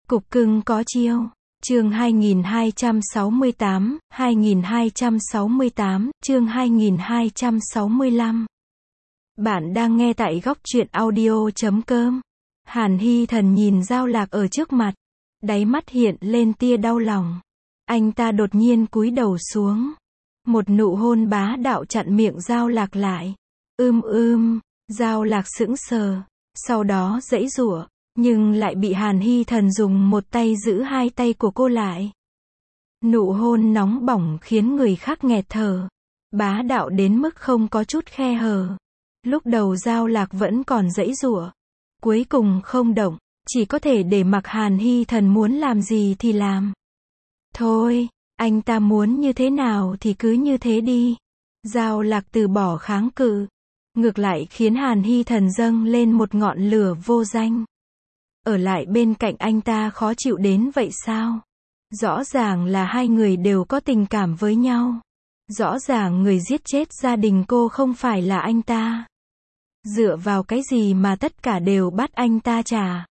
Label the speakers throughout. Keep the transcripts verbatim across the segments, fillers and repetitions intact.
Speaker 1: Cục cưng có chiêu. Chương hai nghìn hai trăm sáu mươi tám, hai nghìn hai trăm sáu mươi tám, chương hai nghìn hai trăm sáu mươi lăm. Bạn đang nghe tại góc truyện audio chấm com. Hàn Hy Thần nhìn Giao Lạc ở trước mặt, đáy mắt hiện lên tia đau lòng. Anh ta đột nhiên cúi đầu xuống, một nụ hôn bá đạo chặn miệng Giao Lạc lại. Ưm ưm, Giao Lạc sững sờ, sau đó giãy giụa, nhưng lại bị Hàn Hy Thần dùng một tay giữ hai tay của cô lại. Nụ hôn nóng bỏng khiến người khác nghẹt thở, bá đạo đến mức không có chút khe hở. Lúc đầu Giao Lạc vẫn còn giãy giụa, cuối cùng không động, chỉ có thể để mặc Hàn Hy Thần muốn làm gì thì làm. Thôi, anh ta muốn như thế nào thì cứ như thế đi. Giao Lạc từ bỏ kháng cự, ngược lại khiến Hàn Hy Thần dâng lên một ngọn lửa vô danh. Ở lại bên cạnh anh ta khó chịu đến vậy sao? Rõ ràng là hai người đều có tình cảm với nhau. Rõ ràng người giết chết gia đình cô không phải là anh ta. Dựa vào cái gì mà tất cả đều bắt anh ta trả?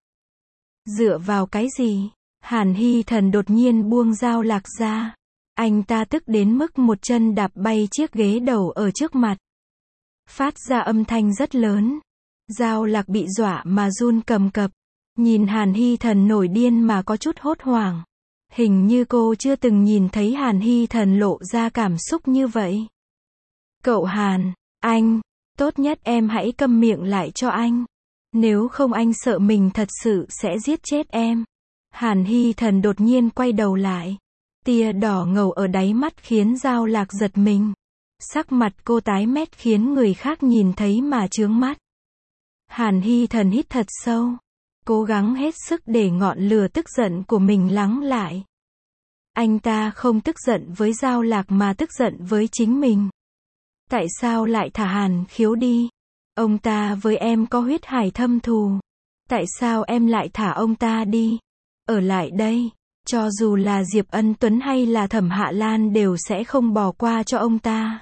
Speaker 1: Dựa vào cái gì? Hàn Hy Thần đột nhiên buông Giao Lạc ra. Anh ta tức đến mức một chân đạp bay chiếc ghế đầu ở trước mặt, phát ra âm thanh rất lớn. Giao Lạc bị dọa mà run cầm cập, nhìn Hàn Hy Thần nổi điên mà có chút hốt hoảng. Hình như cô chưa từng nhìn thấy Hàn Hy Thần lộ ra cảm xúc như vậy. Cậu Hàn, anh, tốt nhất em hãy câm miệng lại cho anh. Nếu không anh sợ mình thật sự sẽ giết chết em. Hàn Hy Thần đột nhiên quay đầu lại. Tia đỏ ngầu ở đáy mắt khiến Giao Lạc giật mình. Sắc mặt cô tái mét khiến người khác nhìn thấy mà chướng mắt. Hàn Hy Thần hít thật sâu, cố gắng hết sức để ngọn lửa tức giận của mình lắng lại. Anh ta không tức giận với Giao Lạc mà tức giận với chính mình. Tại sao lại thả Hàn Khiếu đi? Ông ta với em có huyết hải thâm thù. Tại sao em lại thả ông ta đi? Ở lại đây, cho dù là Diệp Ân Tuấn hay là Thẩm Hạ Lan đều sẽ không bỏ qua cho ông ta.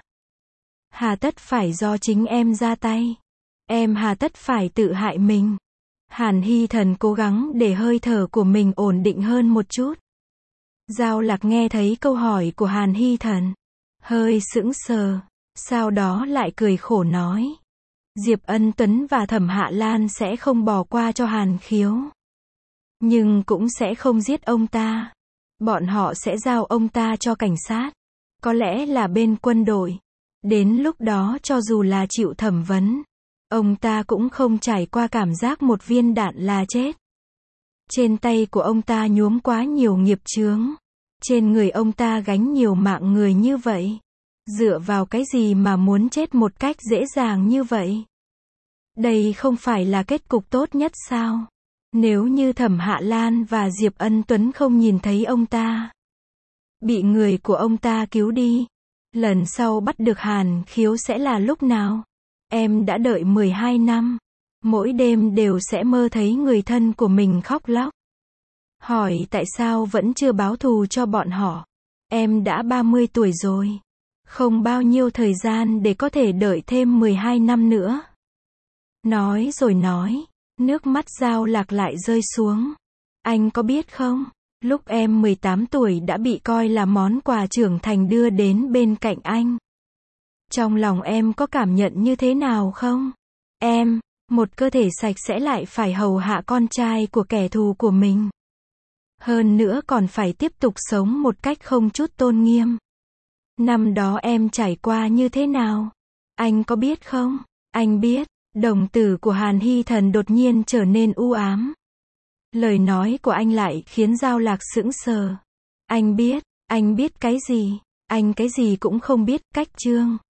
Speaker 1: Hà tất phải do chính em ra tay. Em hà tất phải tự hại mình. Hàn Hy Thần cố gắng để hơi thở của mình ổn định hơn một chút. Giao Lạc nghe thấy câu hỏi của Hàn Hy Thần, hơi sững sờ, sau đó lại cười khổ nói. Diệp Ân Tuấn và Thẩm Hạ Lan sẽ không bỏ qua cho Hàn Khiếu. Nhưng cũng sẽ không giết ông ta. Bọn họ sẽ giao ông ta cho cảnh sát. Có lẽ là bên quân đội. Đến lúc đó cho dù là chịu thẩm vấn, ông ta cũng không trải qua cảm giác một viên đạn là chết. Trên tay của ông ta nhuốm quá nhiều nghiệp chướng. Trên người ông ta gánh nhiều mạng người như vậy. Dựa vào cái gì mà muốn chết một cách dễ dàng như vậy? Đây không phải là kết cục tốt nhất sao? Nếu như Thẩm Hạ Lan và Diệp Ân Tuấn không nhìn thấy ông ta, bị người của ông ta cứu đi, lần sau bắt được Hàn Khiếu sẽ là lúc nào? Em đã đợi mười hai năm, mỗi đêm đều sẽ mơ thấy người thân của mình khóc lóc. Hỏi tại sao vẫn chưa báo thù cho bọn họ? Em đã ba mươi tuổi rồi, không bao nhiêu thời gian để có thể đợi thêm mười hai năm nữa. Nói rồi nói, nước mắt Giao Lạc lại rơi xuống. Anh có biết không, lúc em mười tám tuổi đã bị coi là món quà trưởng thành đưa đến bên cạnh anh. Trong lòng em có cảm nhận như thế nào không? Em, một cơ thể sạch sẽ lại phải hầu hạ con trai của kẻ thù của mình. Hơn nữa còn phải tiếp tục sống một cách không chút tôn nghiêm. Năm đó em trải qua như thế nào? Anh có biết không? Anh biết. Đồng tử của Hàn Hy Thần đột nhiên trở nên u ám. Lời nói của anh lại khiến Giao Lạc sững sờ. Anh biết, anh biết cái gì? Anh cái gì cũng không biết, cách chương.